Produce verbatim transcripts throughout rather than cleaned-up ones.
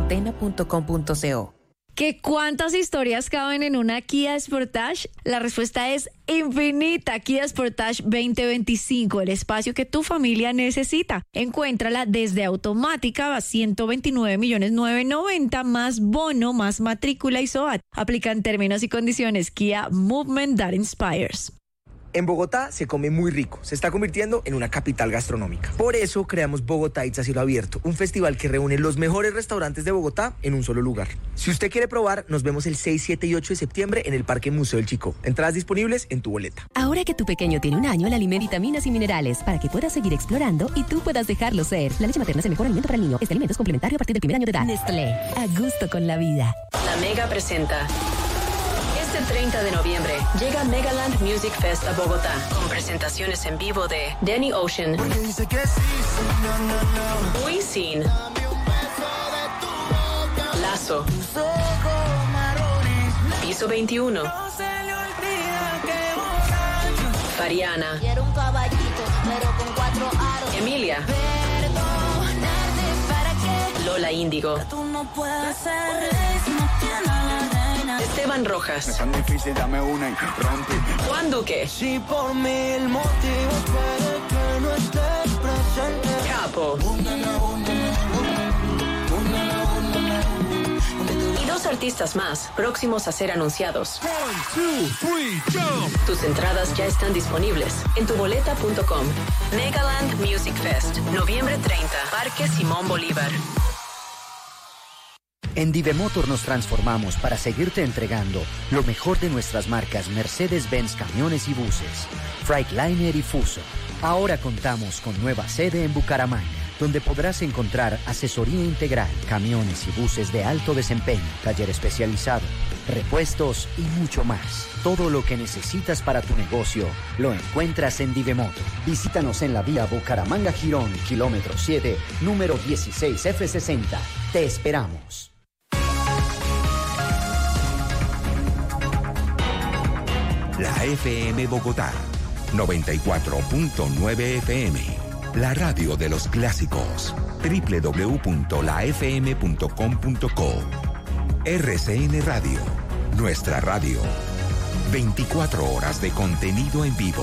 catena punto com punto co. ¿Qué cuántas historias caben en una Kia Sportage? La respuesta es infinita. Kia Sportage veinte veinticinco, el espacio que tu familia necesita. Encuéntrala desde automática a ciento veintinueve millones novecientos noventa más bono, más matrícula y S O A T. Aplican términos y condiciones. Kia, Movement that inspires. En Bogotá se come muy rico, se está convirtiendo en una capital gastronómica. Por eso creamos Bogotá Eats a cielo abierto, un festival que reúne los mejores restaurantes de Bogotá en un solo lugar. Si usted quiere probar, nos vemos el seis, siete y ocho de septiembre en el Parque Museo del Chicó. Entradas disponibles en tu boleta. Ahora que tu pequeño tiene un año, le alimenta vitaminas y minerales para que pueda seguir explorando y tú puedas dejarlo ser. La leche materna es el mejor alimento para el niño. Este alimento es complementario a partir del primer año de edad. Nestlé, a gusto con la vida. La Mega presenta. Este treinta de noviembre llega Megaland Music Fest a Bogotá con presentaciones en vivo de Danny Ocean, Wisin, Lazo, Piso veintiuno, Fariana, Emilia, Lola Índigo, Esteban Rojas, Juan Duque, Capo y dos artistas más próximos a ser anunciados. Tus entradas ya están disponibles en tu boleta punto com. Megaland Music Fest, noviembre treinta, Parque Simón Bolívar. En Divemotor nos transformamos para seguirte entregando lo mejor de nuestras marcas Mercedes-Benz Camiones y Buses, Freightliner y Fuso. Ahora contamos con nueva sede en Bucaramanga, donde podrás encontrar asesoría integral, camiones y buses de alto desempeño, taller especializado, repuestos y mucho más. Todo lo que necesitas para tu negocio lo encuentras en Divemotor. Visítanos en la vía Bucaramanga-Girón, kilómetro siete, número dieciséis F sesenta. Te esperamos. La F M Bogotá, noventa y cuatro punto nueve F M. La radio de los clásicos. doble u doble u doble u punto la f m punto com punto co. R C N Radio. Nuestra radio. veinticuatro horas de contenido en vivo.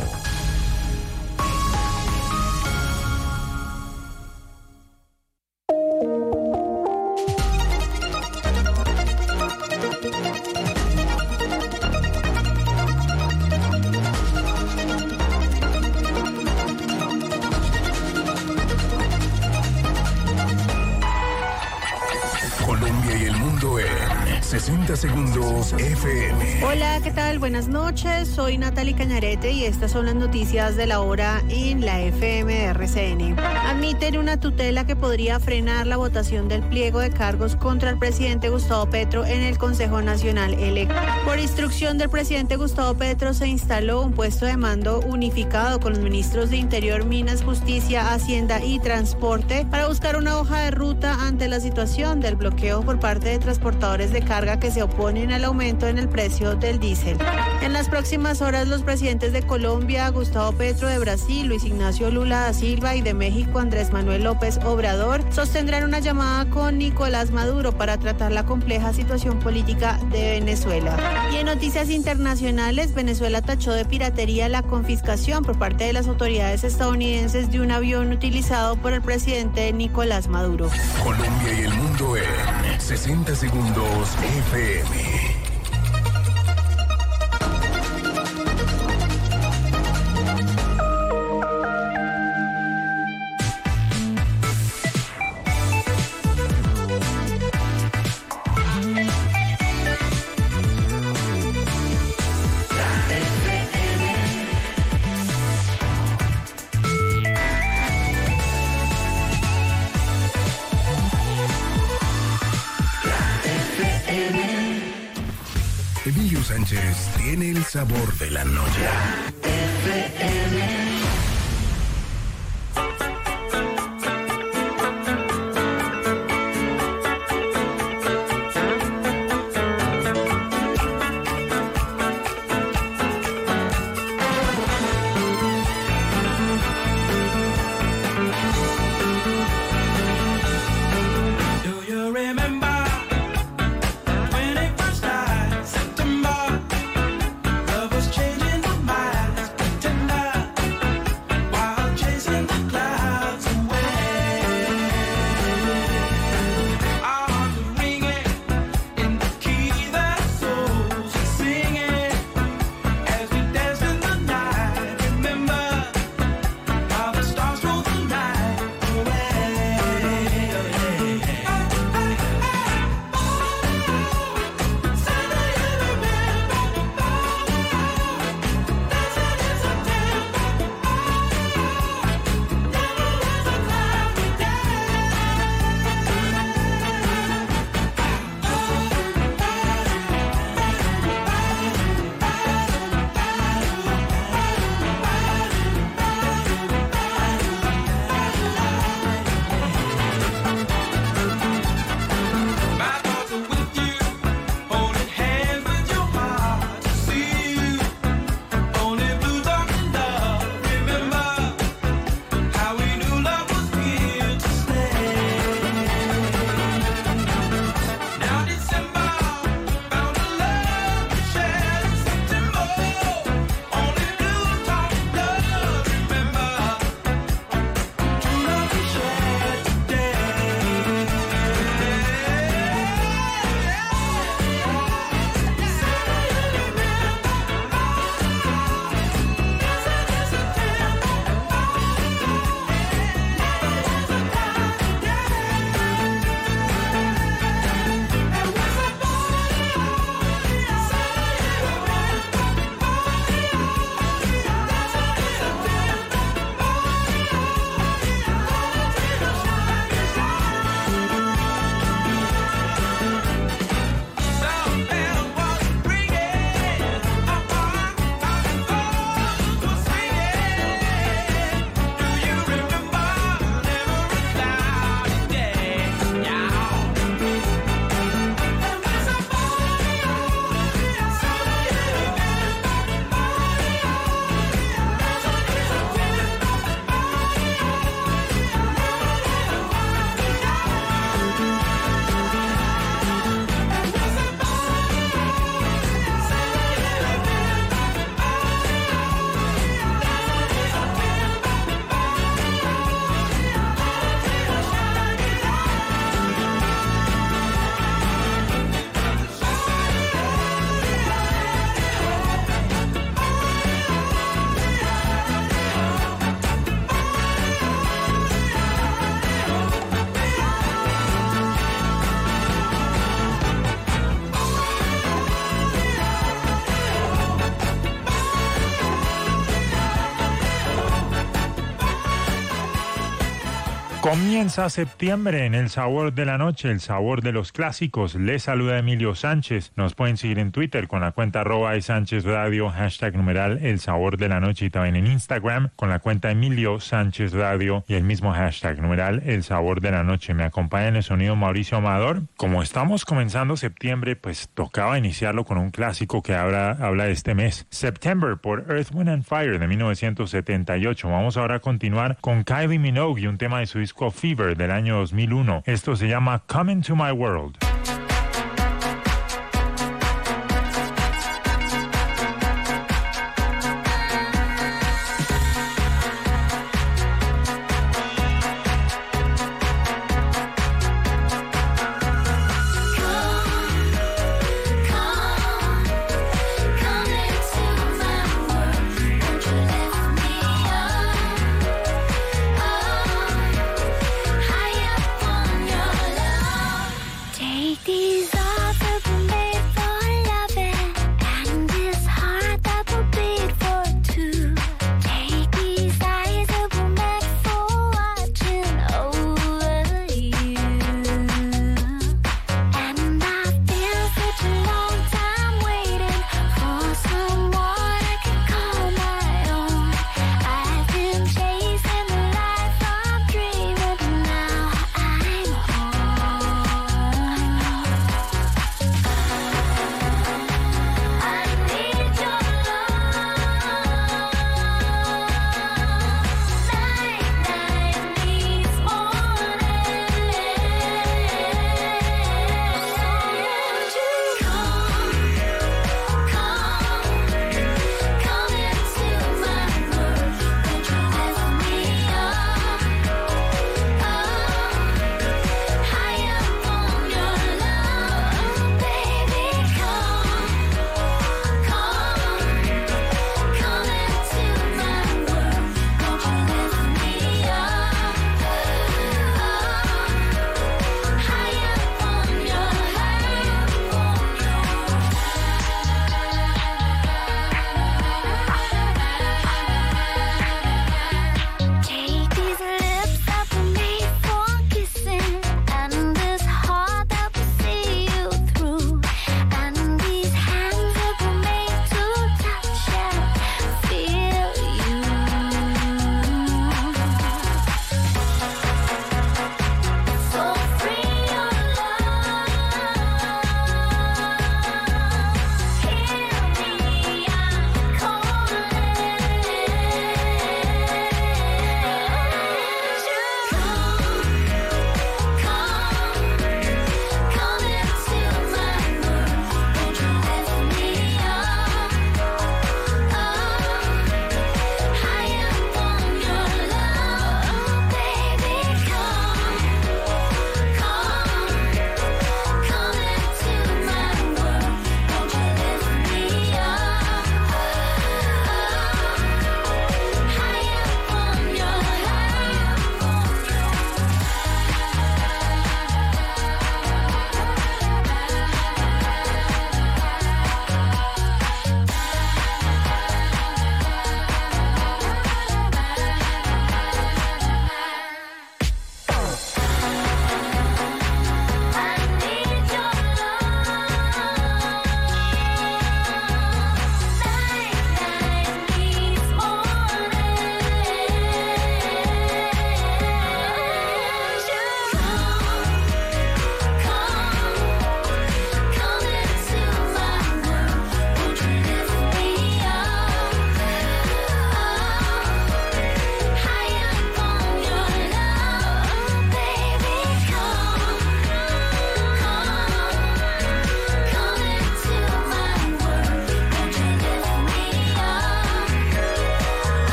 sesenta segundos F M. Hola, ¿qué tal? Buenas noches. Soy Natalie Cañarete y estas son las noticias de la hora en la F M de R C N. Admiten una tutela que podría frenar la votación del pliego de cargos contra el presidente Gustavo Petro en el Consejo Nacional electo. Por instrucción del presidente Gustavo Petro se instaló un puesto de mando unificado con los ministros de Interior, Minas, Justicia, Hacienda y Transporte para buscar una hoja de ruta ante la situación del bloqueo por parte de transportadores de carga que se oponen al aumento en el precio del diésel. En las próximas horas, los presidentes de Colombia, Gustavo Petro, de Brasil, Luis Ignacio Lula da Silva, y de México, Andrés Manuel López Obrador, sostendrán una llamada con Nicolás Maduro para tratar la compleja situación política de Venezuela. Y en noticias internacionales, Venezuela tachó de piratería la confiscación por parte de las autoridades estadounidenses de un avión utilizado por el presidente Nicolás Maduro. Colombia y el mundo en sesenta segundos F M. Emilio Sánchez tiene el sabor de la noche. F M. Do you remember? Comienza septiembre en El Sabor de la Noche, el sabor de los clásicos. Les saluda Emilio Sánchez. Nos pueden seguir en Twitter con la cuenta arroba de Sánchez Radio, hashtag numeral El Sabor de la Noche, y también en Instagram con la cuenta Emilio Sánchez Radio y el mismo hashtag numeral El Sabor de la Noche. Me acompaña en el sonido Mauricio Amador. Como estamos comenzando septiembre, pues tocaba iniciarlo con un clásico que habla, habla de este mes. September por Earth, Wind and Fire de mil novecientos setenta y ocho. Vamos ahora a continuar con Kylie Minogue y un tema de su disco Fever del año dos mil uno. Esto se llama Come Into My World. Take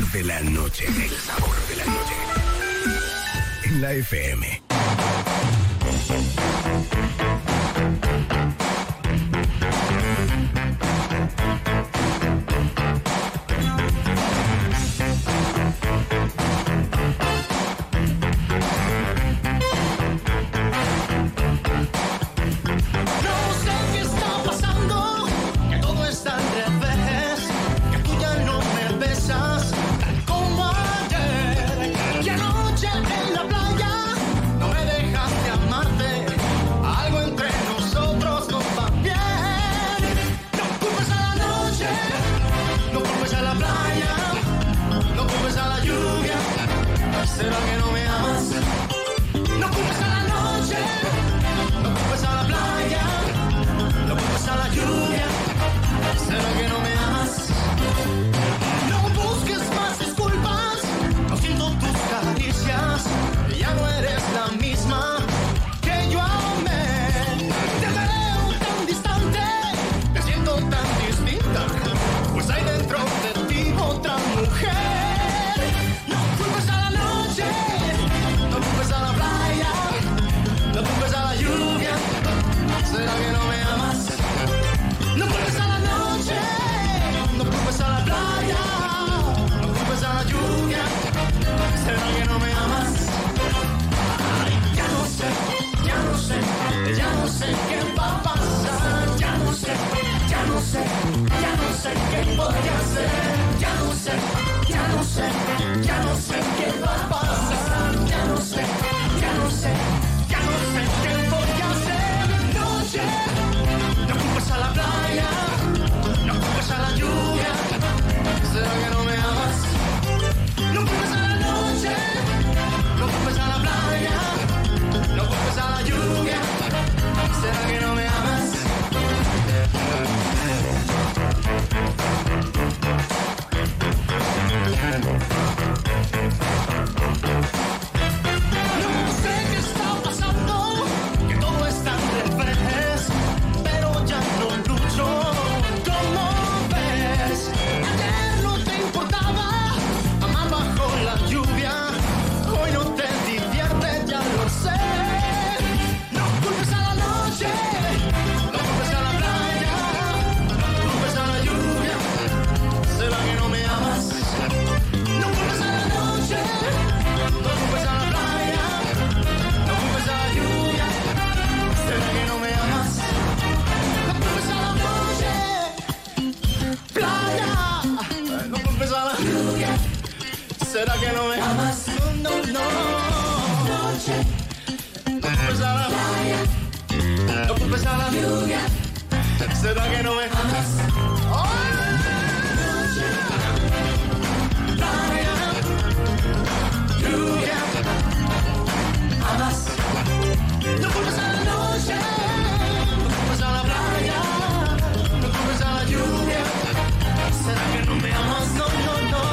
de la noche. El sabor de la noche. En la F M. ¿Será que no me amas? No culpes a la noche, no culpes a la playa, no culpes a la lluvia. ¿Será que no me amas? No busques más disculpas, no siento tus caricias, ya no eres la misma que yo amé. Te veo tan distante, te siento tan distinta, pues hay dentro de ti otra mujer. No culpes a la lluvia, ¿será que no me amas? No culpes a la noche, no culpes a la playa, no culpes a la lluvia, ¿será que no me amas? Ay, ya no sé, ya no sé, ya no sé qué va a pasar, ya no sé, ya no sé, ya no sé qué podría hacer, ya no sé, ya no sé, ya no sé qué va a pasar, ya no sé, ya no sé. No sé qué voy a hacer. Noche, no culpes a la playa, no culpes a la lluvia. ¿Será que no me amas? No culpes a la noche, no culpes a la playa, no culpes a la lluvia. ¿Será que no me amas? ¿Será que no me amas? No, no, no. Noche, no culpes a la playa, no culpes a la lluvia. ¿Será que no me amas? Oh, noche, playa, lluvia. Amas. No culpes a la noche, no culpes a la playa, no culpes a la lluvia. ¿Será que no me amas? No, no, no.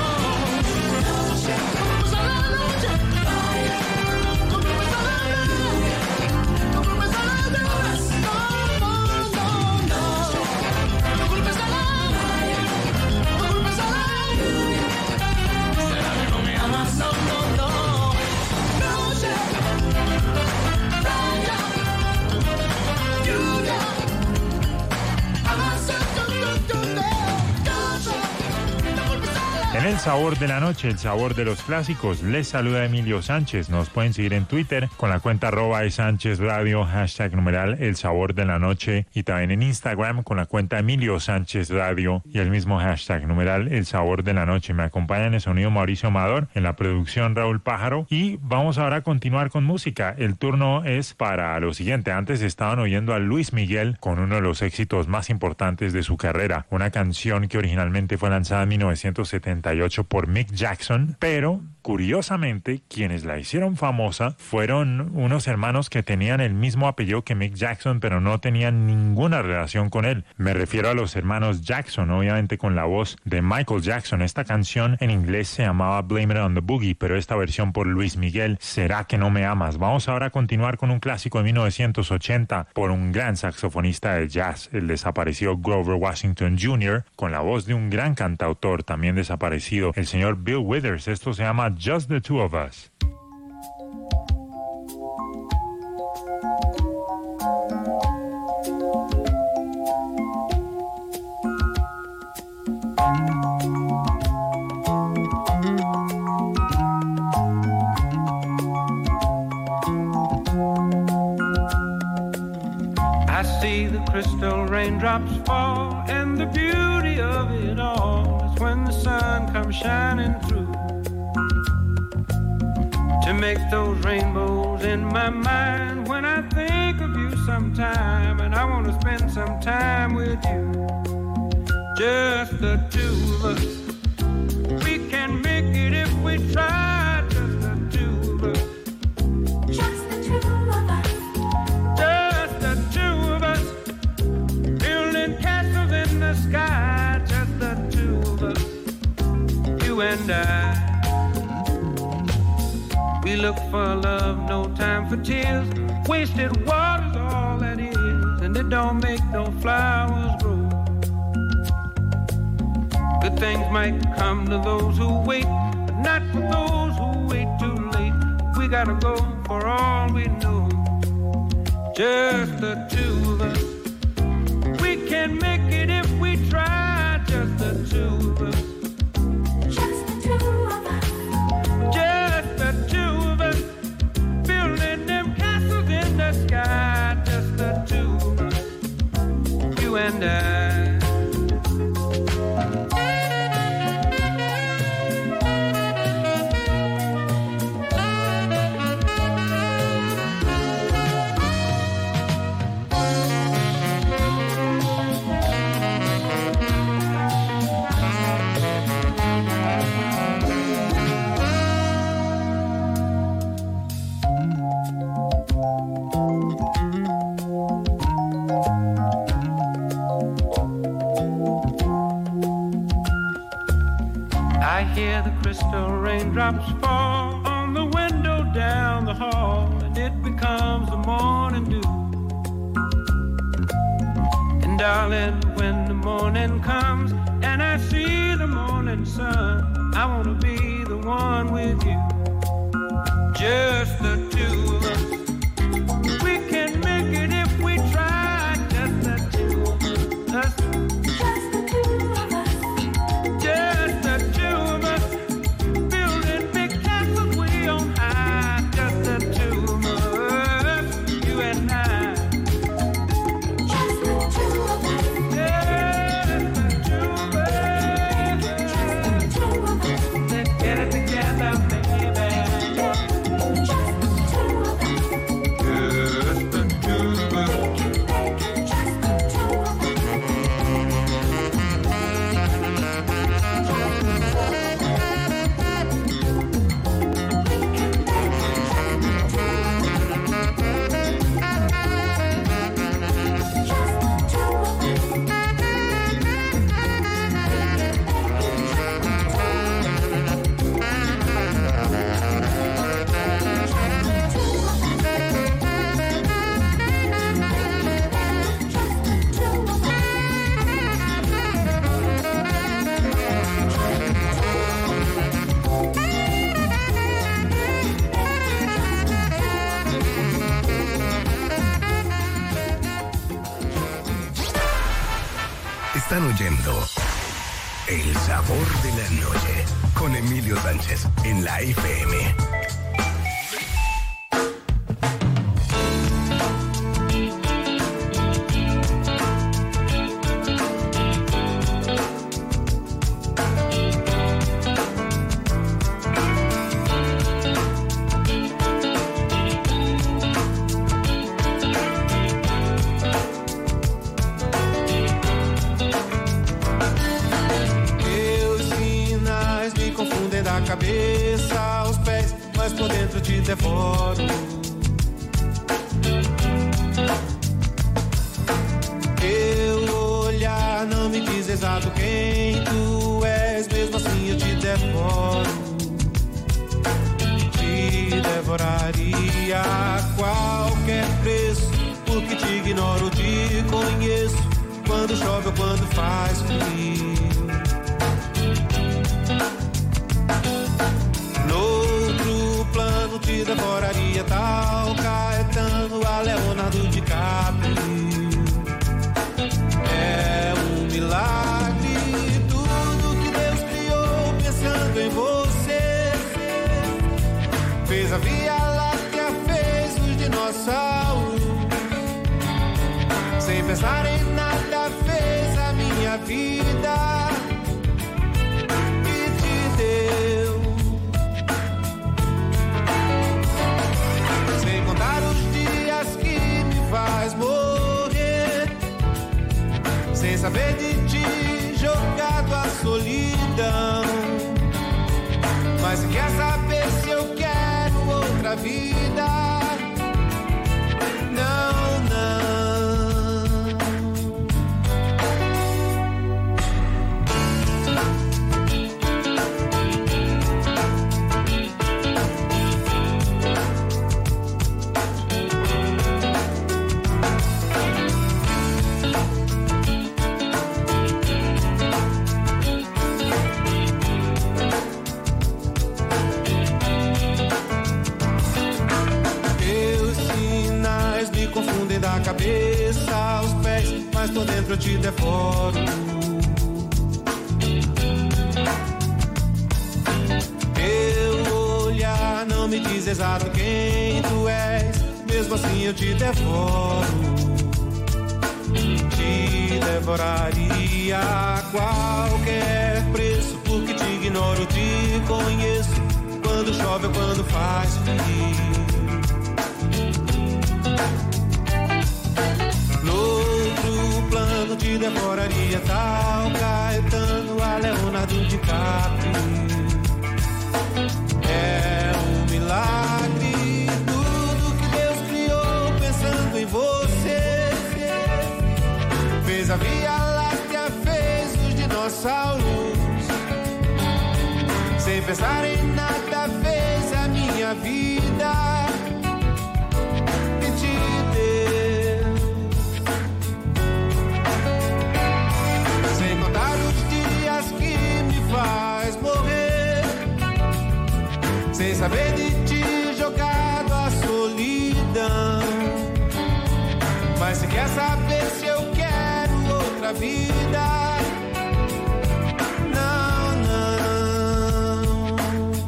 En el sabor de la noche, el sabor de los clásicos, les saluda Emilio Sánchez. Nos pueden seguir en Twitter con la cuenta arroba de Sánchez Radio, hashtag numeral el sabor de la noche, y también en Instagram con la cuenta Emilio Sánchez Radio y el mismo hashtag numeral el sabor de la noche. Me acompaña en el sonido Mauricio Amador, en la producción Raúl Pájaro, y vamos ahora a continuar con música. El turno es para lo siguiente. Antes estaban oyendo a Luis Miguel con uno de los éxitos más importantes de su carrera, una canción que originalmente fue lanzada en mil novecientos setenta y ocho por Mick Jackson, pero Curiosamente, quienes la hicieron famosa fueron unos hermanos que tenían el mismo apellido que Mick Jackson, pero no tenían ninguna relación con él. Me refiero a los hermanos Jackson, obviamente con la voz de Michael Jackson. Esta canción en inglés se llamaba Blame It on the Boogie, pero esta versión por Luis Miguel, ¿Será que no me amas? Vamos ahora a continuar con un clásico de mil novecientos ochenta por un gran saxofonista de jazz, el desaparecido Grover Washington junior, con la voz de un gran cantautor también desaparecido, el señor Bill Withers. Esto se llama Just the Two of Us. I see the crystal raindrops fall, and the beauty of it all is when the sun comes shining through to make those rainbows in my mind. When I think of you sometime, and I want to spend some time with you, just the two of us. We can make it if we try, just the two of us. Just the two of us. Just the two of us. Building castles in the sky, just the two of us. You and I. We look for love, no time for tears. Wasted water's all that is, and it don't make no flowers grow. Good things might come to those who wait, but not for those who wait too late. We gotta go for all we know. Just the two of us. We can make it if we try. Just the two of us. Just the two of us. Just the two of us. Building them castles in the sky. Just the two of us. You and I. I hear the crystal raindrops fall on the window down the hall, and it becomes the morning dew. And darling, when the morning comes and I see the morning sun, I want to be the one with you. Just the two of us. We can make it if we try. Just the two of us. Just the two of us. Just the two of us. Building big castles way on high. Just the two of us. You and I. Just the two of us. Just the two of us. Just the two of us. Let's get it together, baby. Just the two of us. Just the two of us. Just the two of us. Están oyendo El Sabor de la Noche con Emilio Sánchez en la F M. Meus sinais me confundem da cabeça. devoro. Teu olhar não me diz exato quem tu és, mesmo assim eu te devoro. Te devoraria a qualquer preço, porque te ignoro, te conheço, quando chove ou quando faz frio. Noutro plano te devoraria tal Caetano a Leonardo DiCaprio. É um milagre tudo que Deus criou pensando em você. Fez a Via Láctea, fez os dinossauros. Sem pensar em nada fez a minha vida e te deu. Sem contar os dias que me faz morrer, sem saber de ti, jogado à solidão. Mas se quer saber se eu quero outra vida, não, não. Confundem da cabeça aos pés, mas por dentro eu te devoro. Teu olhar não me diz exato quem tu és, mesmo assim eu te devoro. Te devoraria a qualquer preço, porque te ignoro, te conheço, quando chove ou quando faz frio. Plano te devoraria tal Caetano a Leonardo DiCaprio. É um milagre tudo que Deus criou pensando em você. Fez a Via Láctea, fez os dinossauros. Sem pensar em nada fez a minha vida e te deu. Faz morrer, sem saber de ti, jogado à solidão. Mas se quer saber se eu quero outra vida, não, não.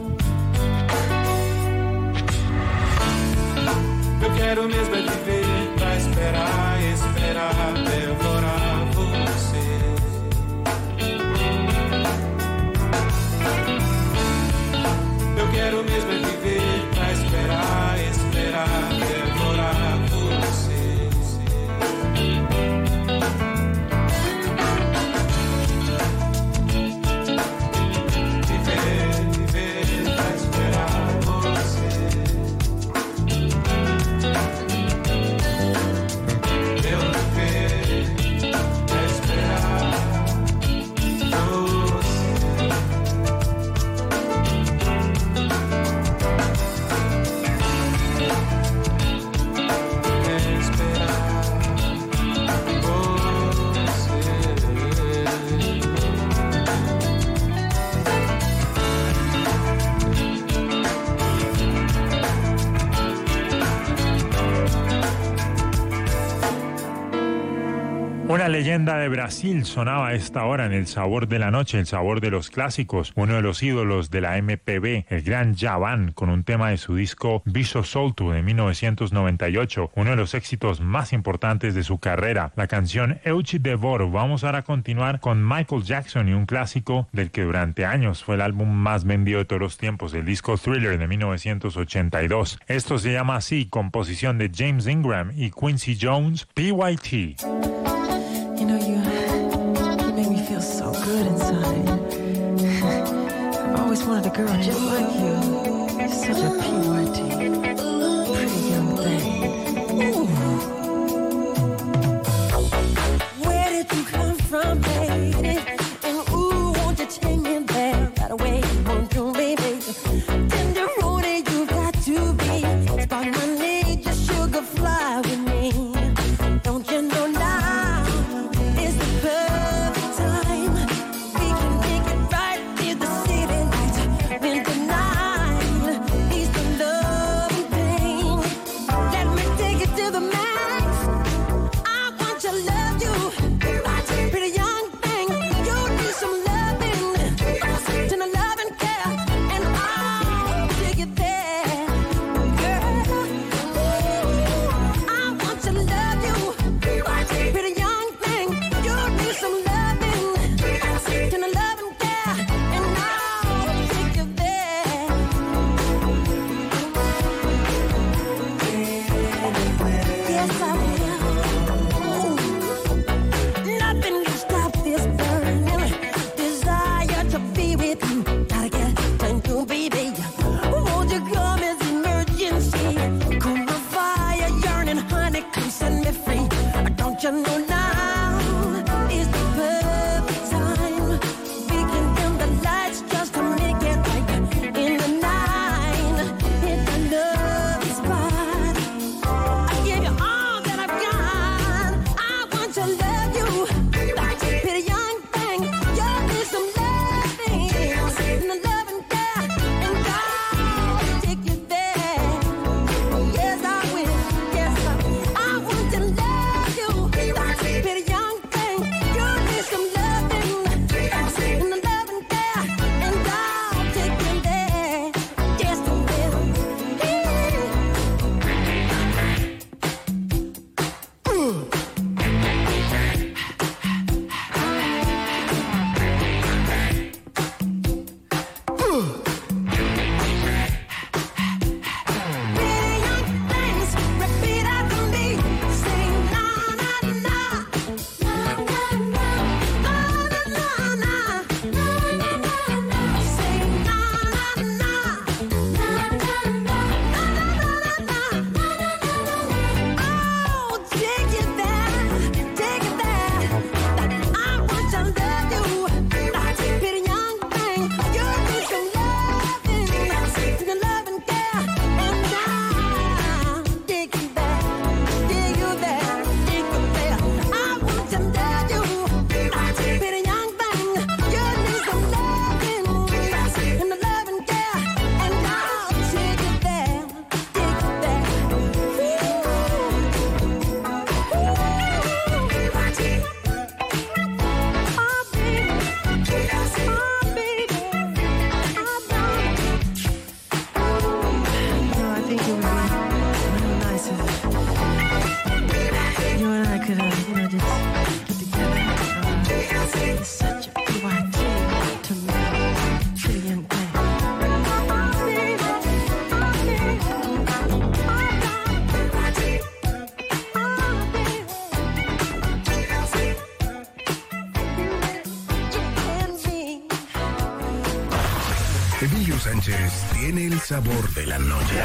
Eu quero mesmo é viver pra esperar, esperar, devorar você. Quero mesmo é viver pra esperar, esperar, devorar você. Viver, viver pra esperar você. Eu viver pra esperar você. Una leyenda de Brasil sonaba a esta hora en El Sabor de la Noche, el sabor de los clásicos, uno de los ídolos de la M P B, el gran Djavan, con un tema de su disco Bicho Solto de mil novecientos noventa y ocho, uno de los éxitos más importantes de su carrera, la canción Eu Te Devoro. Vamos ahora a continuar con Michael Jackson y un clásico del que durante años fue el álbum más vendido de todos los tiempos, el disco Thriller de mil novecientos ochenta y dos. Esto se llama así, composición de James Ingram y Quincy Jones, P Y T. You know, you, you make me feel so good inside. I've always wanted a girl just like you. You're such a P Y T. You and I could, uh, you know, just get together. Uh, it's such a B Y T to me. Pretty young thing. Emilio Sánchez tiene el sabor de la noche.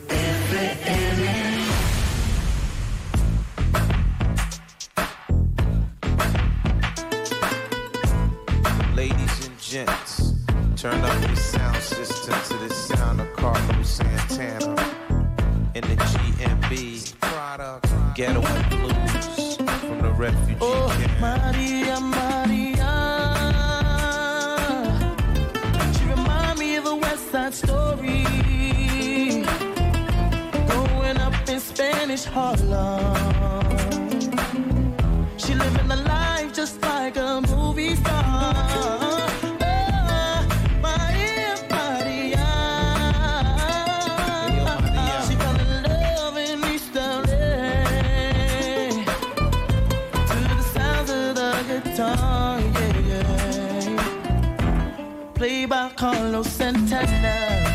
Ladies and gents, turn up the sound system to the sound of Carlos Santana in the G M B product Ghetto and Blues from the refugee Oh, camp. Maria, Maria. She remind me of a West Side Story. Growing up in Spanish Harlem. She living a life just like a movie star. Oh, Maria, Maria. She fell in love in East L A. To the sounds of the guitar, yeah, yeah. Played by Carlos Santana.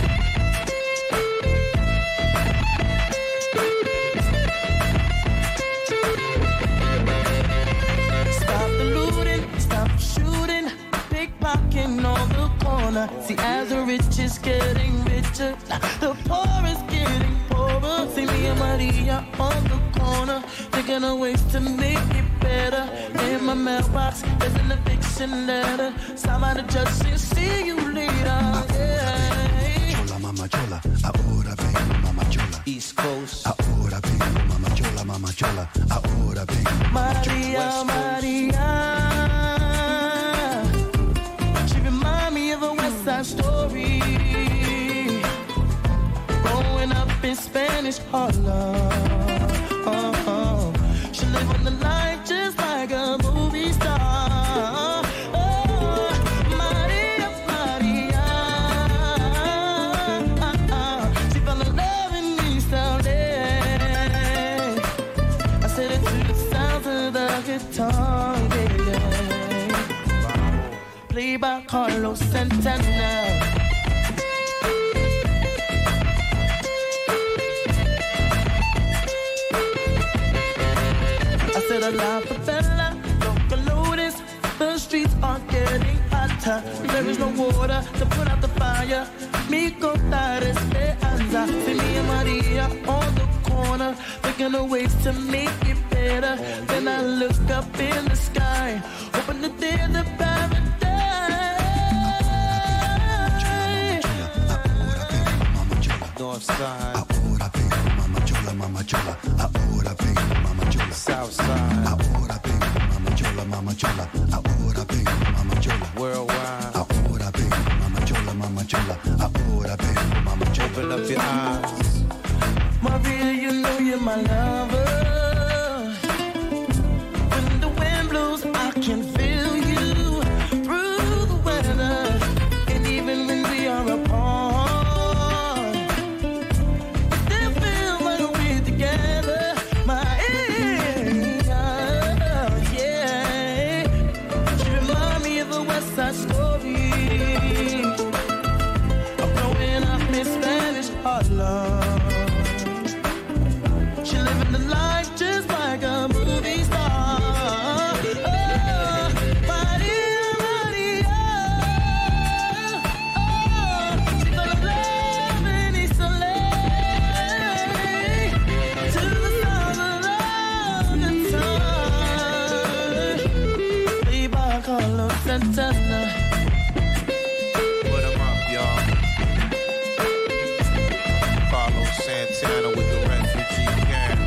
Stop the looting, stop shooting, pickpocketing on the corner. See, as the rich is getting richer, the poor is getting poorer. See me and Maria on the corner, thinking of ways to make it better. In my mailbox, there's an eviction letter. Signed by the judge, saying, see you later. Yeah. Chola, mama chola, ahora vengo, mama chola. East Coast. Ahora vengo, mama chola, mama chola. Ahora vengo, mama Maria, Maria. She remind me of a West Side Story. Growing up in Spanish Harlem. Oh, oh. She live on the life just like a movie star. Oh, Maria, Maria. She fell in love in East L A. I said it to the sounds of the guitar, yeah. Played by Carlos Santana. I said a la favela, local lotus. The streets are getting hotter. There is no water to put out the fire. Mi contar esperanza. See me and Maria on the corner, thinking of ways to make it better. Then I look up in the sky, hoping that there's a paradise. North side. Ahora vengo, mama chola, mama chola. Ahora vengo, mama chola. South side. Ahora vengo, mama chola, mama chola. Ahora vengo, mama chola. Worldwide. Ahora vengo, mama chola, mama chola. Ahora vengo, mama chola. Open up your eyes. Maria, you know you're my lover. When the wind blows, I can feel you through the weather. And even when we are apart, it still feels like we're together. Maria, yeah. She remind me of a West Side Story. I'm growing up in Spanish Harlem. She living the life just like a movie star. Oh, Maria, Maria. Oh, she fell in love in East L A. To the sound of the guitar. Played by Carlos Santana. Put 'em up, y'all. Carlos Santana with the refugee camp.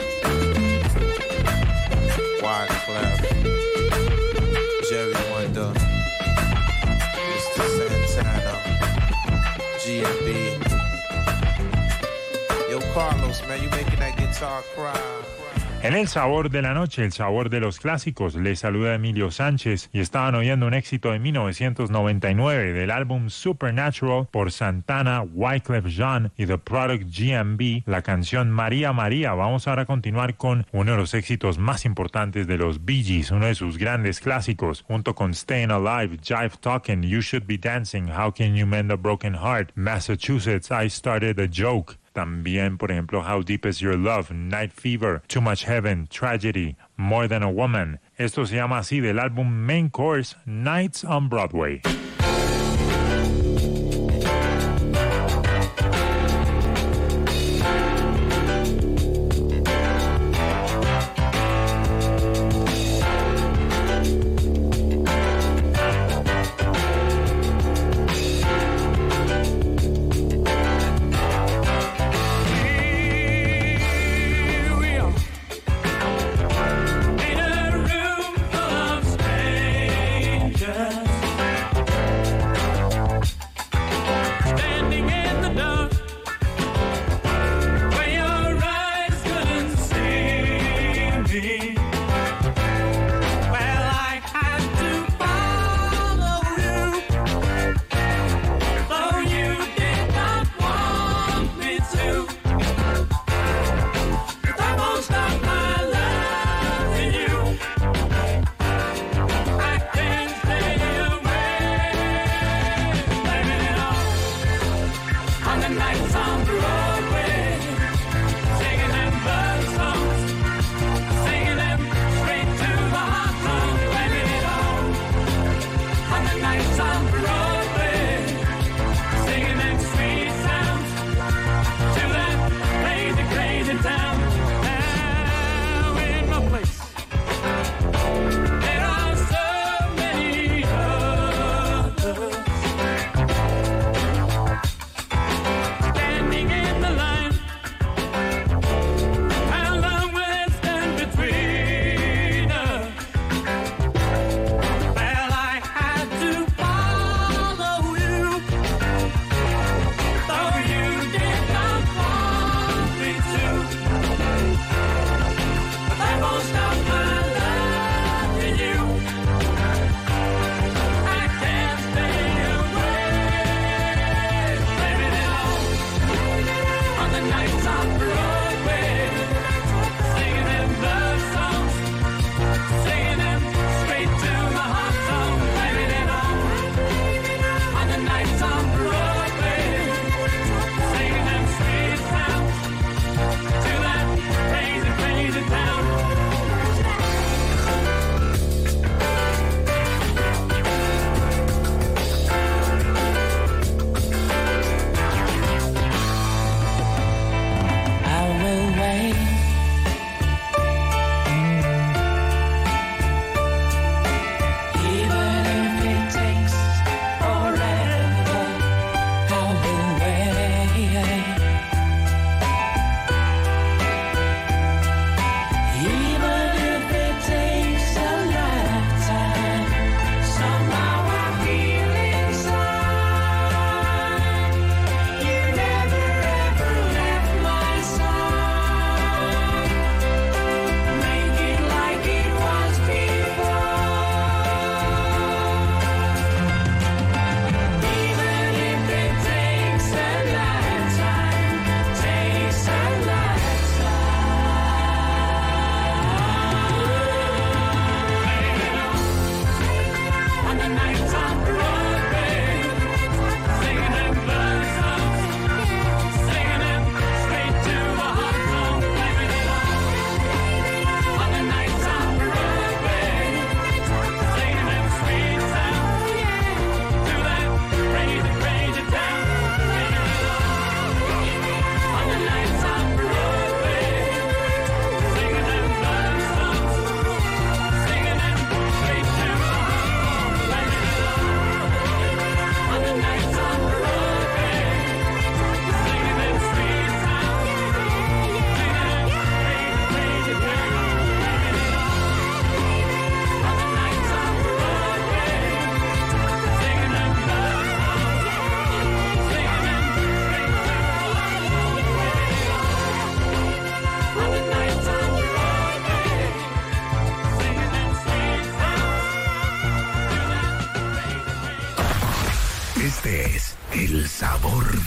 Wyclef, Jerry Wonder, Mister Santana, G M B. Yo, Carlos, man, you making that guitar cry. En el sabor de la noche, el sabor de los clásicos, les saluda Emilio Sánchez y estaban oyendo un éxito de mil novecientos noventa y nueve del álbum Supernatural por Santana, Wyclef Jean y The Product G M B, la canción María María. Vamos ahora a continuar con uno de los éxitos más importantes de los Bee Gees, uno de sus grandes clásicos, junto con Staying Alive, Jive Talkin', You Should Be Dancing, How Can You Mend a Broken Heart, Massachusetts, I Started a Joke. También, por ejemplo, How Deep Is Your Love, Night Fever, Too Much Heaven, Tragedy, More Than a Woman. Esto se llama así del álbum Main Course, Nights on Broadway.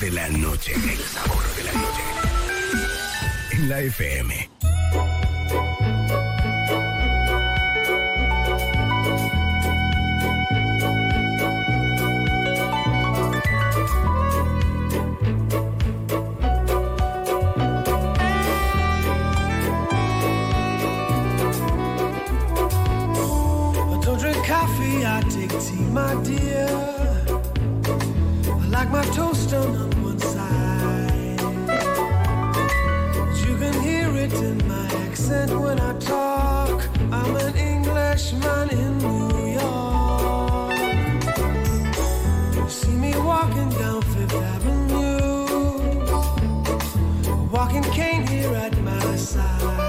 de la noche. El sabor de la noche. En la F M. I take tea, my dear. I like my toast done on one side. You can hear it in my accent when I talk. I'm an Englishman in New York. You see me walking down Fifth Avenue, a walking cane here at my side.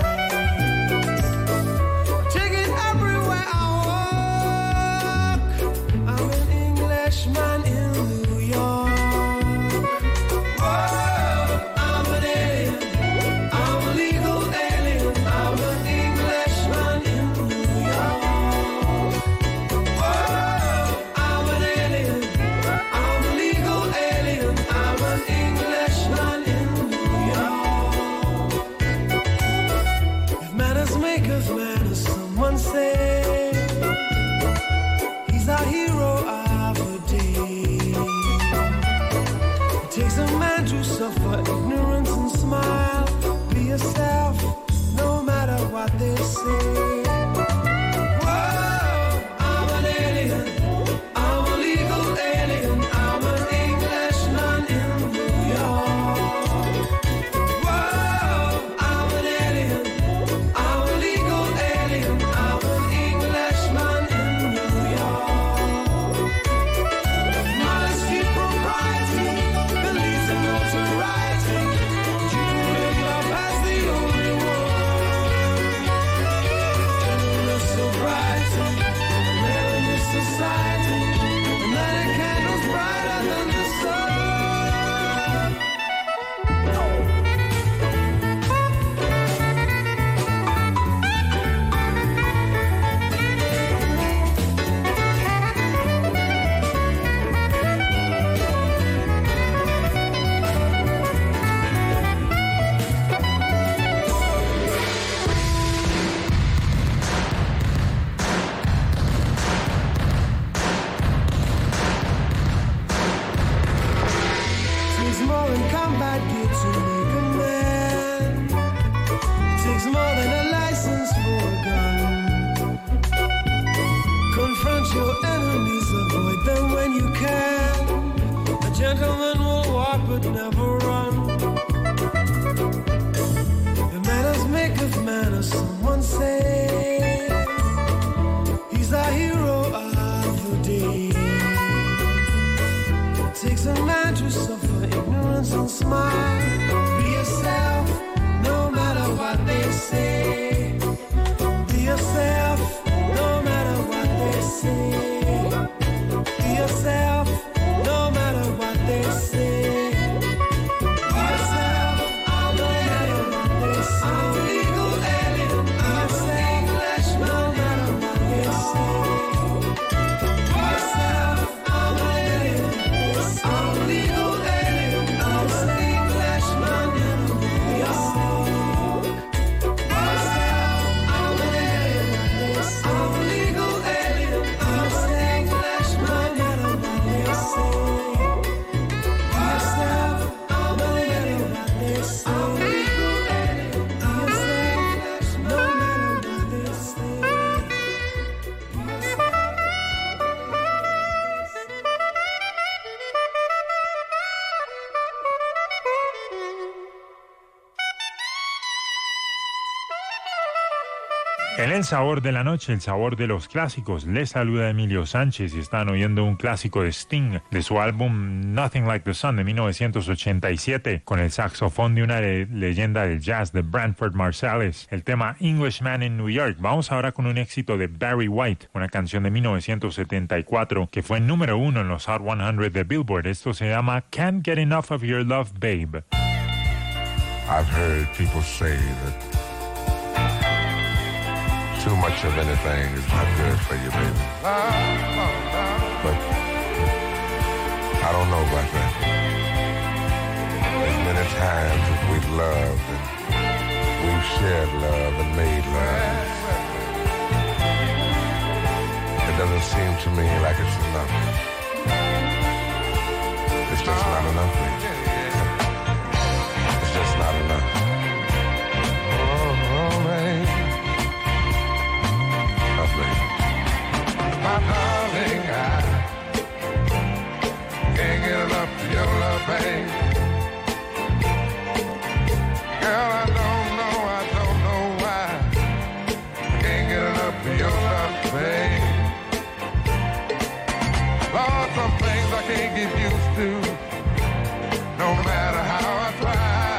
Man in New York. Whoa, I'm an alien. I'm a legal alien. I'm an Englishman in New York. Whoa, I'm an alien. I'm a legal alien. I'm an Englishman in New York. If manners make us manners, someone say he's our hero. Takes a man to suffer ignorance and smile. Be yourself, no matter what they say. Whoa, I'm an alien. I'm a legal alien. I'm an Englishman in New York. Whoa, I'm an alien. I'm a legal alien. I'm an Englishman in New York. Modesty, propriety, society, and that candles brighter than the sun. Combat gear to make a man. Takes more than a license for a gun. Confront your enemies, avoid them when you can. A gentleman will walk but never run. The manners make of manners, someone say. He's our hero of the day. It takes a man to suffer ignorance and smile. Be yourself, no matter what they say. Be yourself, no matter what they say. Be yourself, no matter what they say. Be yourself, I'm an alien. I'm a legal alien. I'm an English, no matter what they say. Be yourself, I'm an alien. I'm a legal alien. I'm an Englishman in New York. Be yourself, I'm an alien. I'm a legal alien. I'm an Englishman, no matter what they say. Be yourself, I'm an alien. I'm a legal alien. I'm an English, no matter what they say. Be yourself. En el sabor de la noche, el sabor de los clásicos, les saluda Emilio Sánchez y están oyendo un clásico de Sting de su álbum Nothing Like the Sun de mil novecientos ochenta y siete con el saxofón de una le- leyenda del jazz de Branford Marsalis, el tema Englishman in New York. Vamos ahora con un éxito de Barry White, una canción de mil novecientos setenta y cuatro que fue número uno en los Hot cien de Billboard. Esto se llama Can't Get Enough of Your Love, Babe. I've heard people say that too much of anything is not good for you, baby. But I don't know about that. many times that we've loved and we've shared love and made love. It doesn't seem to me like it's enough. It's just not enough, baby. It's just not enough. Oh, oh, baby. Oh, baby. My darling, I can't get enough of your love, babe. Girl, I don't know, I don't know why I can't get enough of your love, babe. Lord, some things I can't get used to, no matter how I try.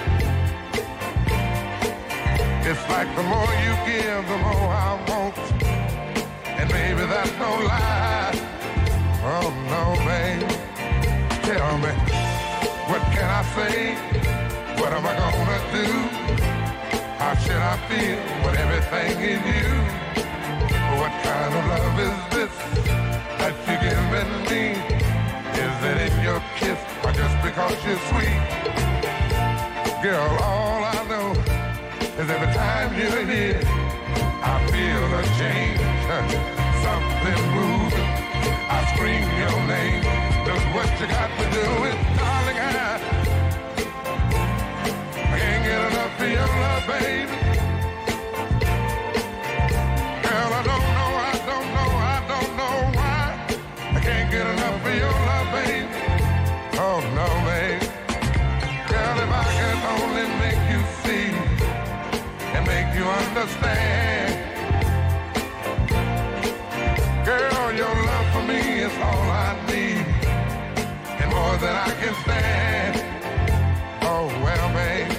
It's like the more you give, the more I want, and baby, that's no lie. Oh no, babe. Tell me, what can I say? What am I gonna do? How should I feel when everything is you? What kind of love is this that you're giving me? Is it in your kiss or just because you're sweet? Girl, all I know is every time you're here, I feel a change, something moving. I scream your name. Look what you got to do with, darling, I, I can't get enough of your love, baby. Girl, I don't know, I don't know, I don't know why I can't get enough of your love, baby. Oh, no, baby. Girl, if I could only make you see and make you understand. Girl, your love for me is all I need, and more than I can stand. Oh, well, babe,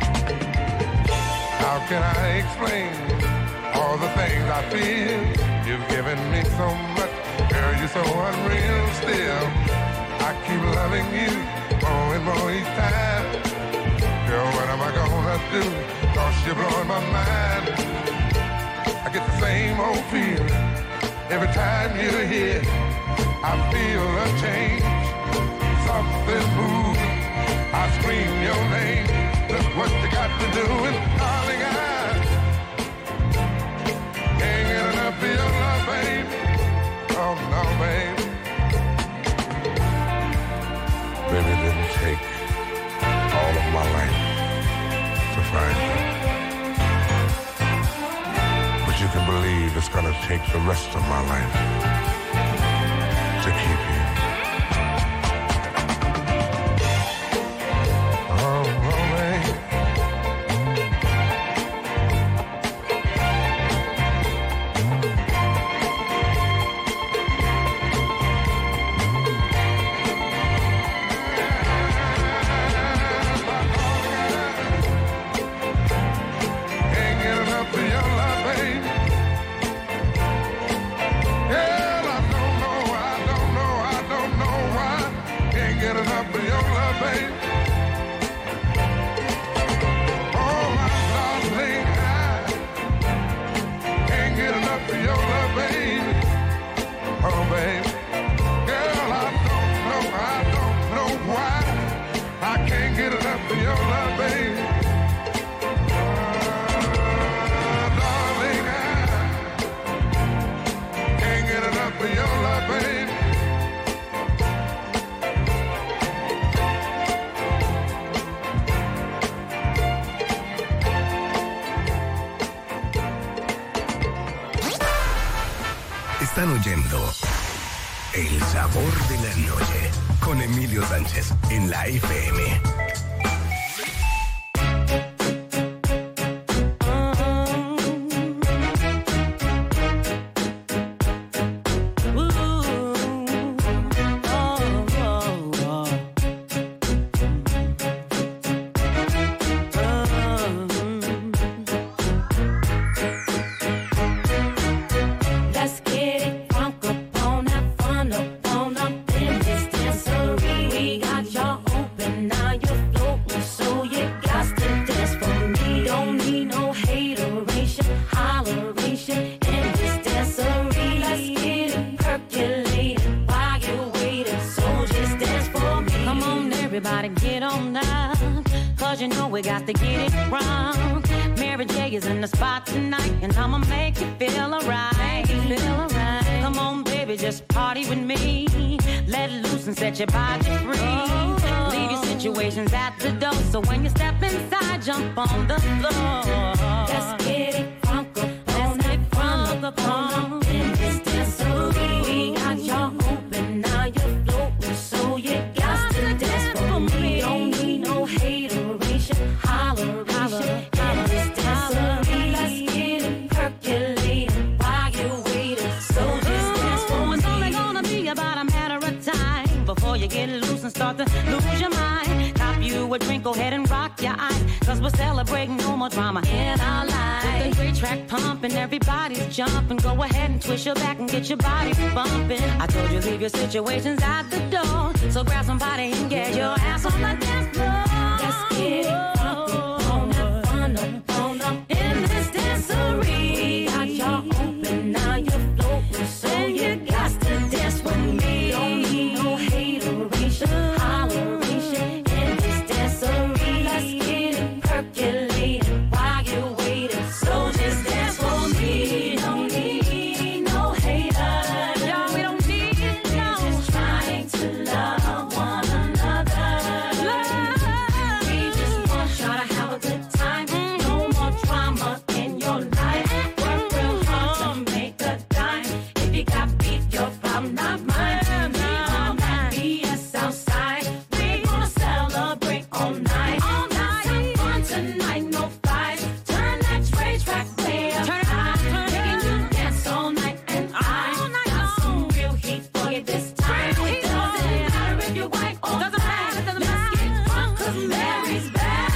how can I explain all the things I feel? You've given me so much, girl, you're so unreal still. I keep loving you more and more each time. Girl, what am I gonna do? Cause you're blowing my mind. I get the same old feeling every time you're here. I feel a change, something moving. I scream your name. Look what you got to do, and darling, I can't get enough of your love, babe. Oh no, babe. Baby, it didn't take all of my life to find you. But you can believe it's gonna take the rest of my life to keep you. Oh, oh, babe. Can't get enough of your love, babe. Girl, I don't know, I don't know, I don't know why. Can't get enough of your love, babe. Oh, my darling, I can't get enough of your love, babe. Oh, babe. Girl, I don't know, I don't know why. I can't get enough of your love, babe. Darling, I can't get enough of your love, babe. Están oyendo El Sabor de la Noche con Emilio Sánchez en la F M. Let's get it crunk up on that fun up on up in this dancery. We got y'all open, now you're floating, so you got to dance for me. Don't need no hateration, holleration in this dancery. Let's get it percolated while you're waiting, so just dance for me. Come on, everybody, get on now. Cause you know we got to get it wrong. Mary J is in the spot tonight, and I'ma make you feel alright. Feel alright. Come on, baby, just party with me. Let it loose and set your body free. Oh. Leave your situations at the door, so when you step inside, jump on the floor. Let's get it crunk up, let's get crunk up on in this dancery. We got y'all open, now you're floating, so you got to dance for me. Don't need no hateration, holleration in this dancery. Let's get it percolating while you're waiting, so just dance for me. It's only gonna be about a matter of time before you get loose and start to lose your mind. Cop you a drink, go ahead and rock your eyes, cause we're celebrating no more drama in our lives. With the great track pumping, everybody's jumping. Go ahead and twist your back and get your body bumping. I told you leave your situations at the door, so grab somebody and get your ass on the dance floor. Let's get it crunk up, on up, fun up, on up in this dancery. Got y'all open, now you're floating, so you got to dance with me. Don't need no hateration, holleration in this dancery. Let's get it percolating while you're waiting, so just dance for me. Don't need no haters, no, we don't need it, no. Just trying to love one another. Love. We just want y'all to have a good time. No more drama in your life. Work real hard to make a dime. If you got beef, your problem, not mine. We on that B S outside. We gonna celebrate all night. All night. Have fun tonight, no fights. Turn that tray track way up high. Making you dance all night, and I got some real heat for you this time. It doesn't matter if you're white or black. Let's get drunk 'cause Mary's back.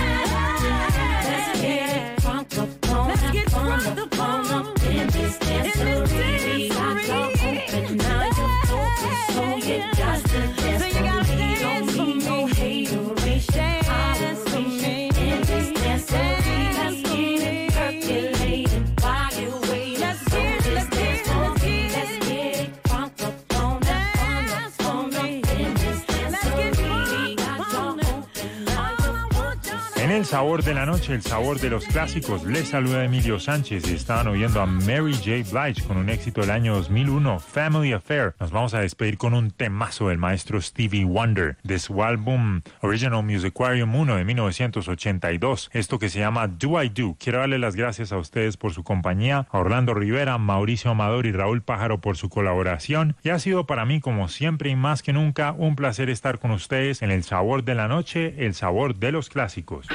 Let's get drunk up on Let's get fun drunk up up on on up in this dancery. We got y'all open, now you're open, so you got to dance So you gotta for me. dance Don't for need no me. hateration, holleration in this dancery. Let's get it percolating while you're waiting. Let's So get it, just let's dance get it, for let's me. get it. Let's get it crunk up on that fun up, on up in this dancery. We got y'all open, now you're open. En el sabor de la noche, el sabor de los clásicos, les saluda Emilio Sánchez y estaban oyendo a Mary J. Blige con un éxito del año dos mil uno, Family Affair. Nos vamos a despedir con un temazo del maestro Stevie Wonder de su álbum Original Musicarium uno de mil novecientos ochenta y dos, esto que se llama Do I Do. Quiero darle las gracias a ustedes por su compañía, a Orlando Rivera, Mauricio Amador y Raúl Pájaro por su colaboración, y ha sido para mí, como siempre y más que nunca, un placer estar con ustedes en el sabor de la noche, el sabor de los clásicos.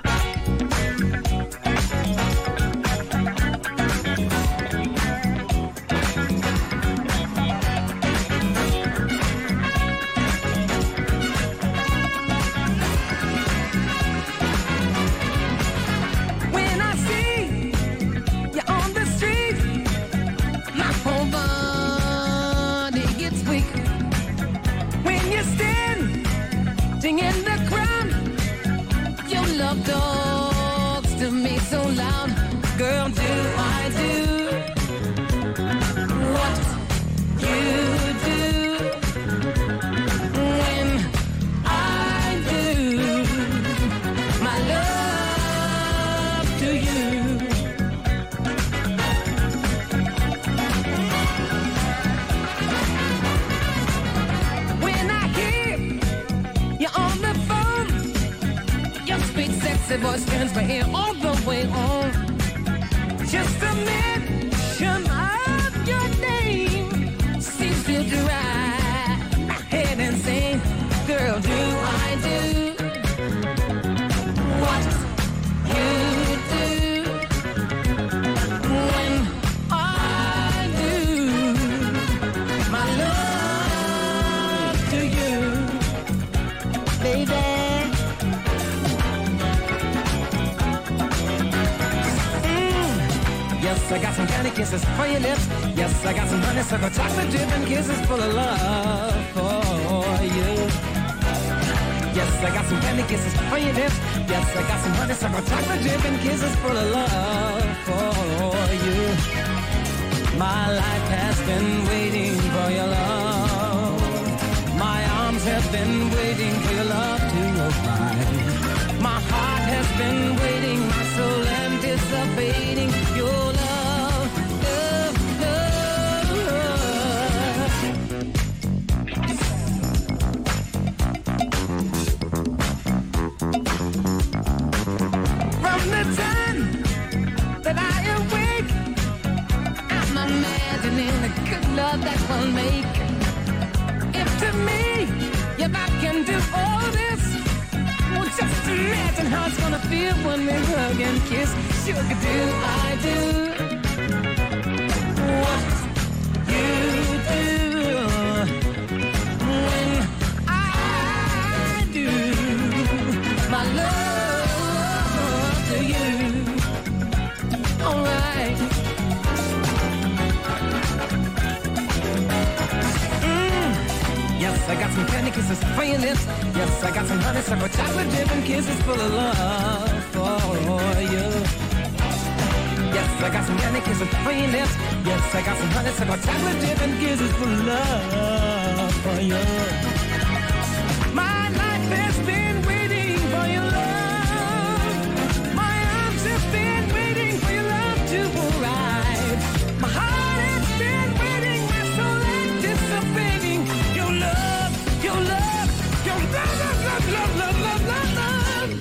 When I see you on the street, my whole body gets weak. When you stand in the crowd, your love talks to me so loud. Girl, do I do what you do when I do my love to you? When I hear you on the phone, your sweet sexy voice turns my ear all the way on. Just a mention of your name seems to drive my head insane. Girl, do I do what you do when I do my love to you, baby? Yes, I got some candy kisses for your lips. Yes, I got some honeysuckle chocolate dip and kisses full of love for you. Yes, I got some candy kisses for your lips. Yes, I got some honeysuckle chocolate dip and kisses full of love for you. My life has been waiting for your love. My arms have been waiting for your love to arrive. My heart been waiting, my soul anticipating your love, love, love. From the time that I awake, I'm imagining the good love that we'll make. If to me, if I can do all this, well, just imagine how it's gonna feel when we hug and kiss. Sugar, do I do what you do when I do my love to you? All right. Yes, I got some candy kisses for your lips. Yes, I got some honeysuckle chocolate dip and kisses full of love for you. Yes, I got some candy kisses for your lips. Yes, I got some honeysuckle chocolate dip and kisses full of love for you. My life has been waiting for your love. My arms have been waiting for your love to arrive. My heart has been waiting, my soul anticipating your love, your love, your love, love, love, love, love, love, love.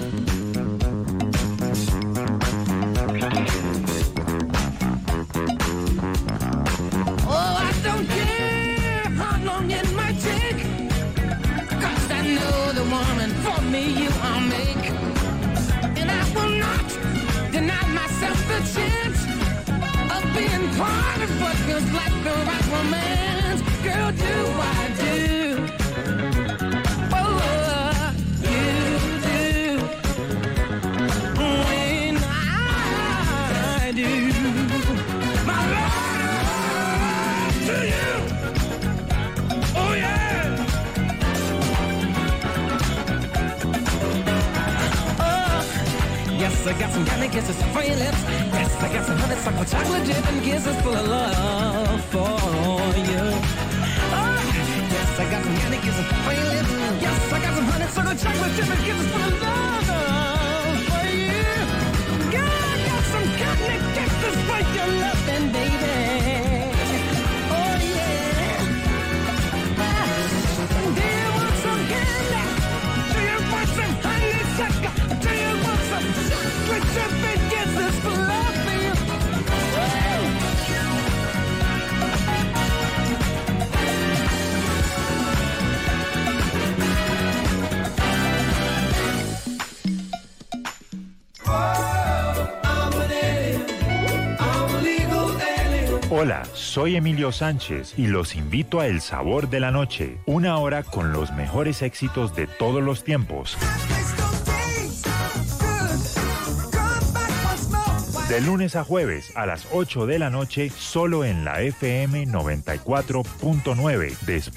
Oh, I don't care how long it might take, 'cause I know the woman for me you I'll make. And I will not deny myself the chance of being part of what feels like the right romance. Girl, do I do oh, you do when I do my love to you? Oh yeah. Oh, yes, I got some candy kisses for your lips. Yes, I got some honeysuckle chocolate dip and kisses full of love for you. Oh, yes, I got some candy kisses for your lips. Yes, I got some honeysuckle chocolate dip and kisses full of love for you. Yeah, I got some candy kisses for your loving, baby. Oh yeah. Do you want some candy? Do you want some honeysuckle? Do you want some chocolate chip and kisses full of love for you? Woo! Hola, soy Emilio Sánchez y los invito a El Sabor de la Noche, una hora con los mejores éxitos de todos los tiempos. De lunes a jueves a las ocho de la noche, solo en la F M noventa y cuatro punto nueve. Después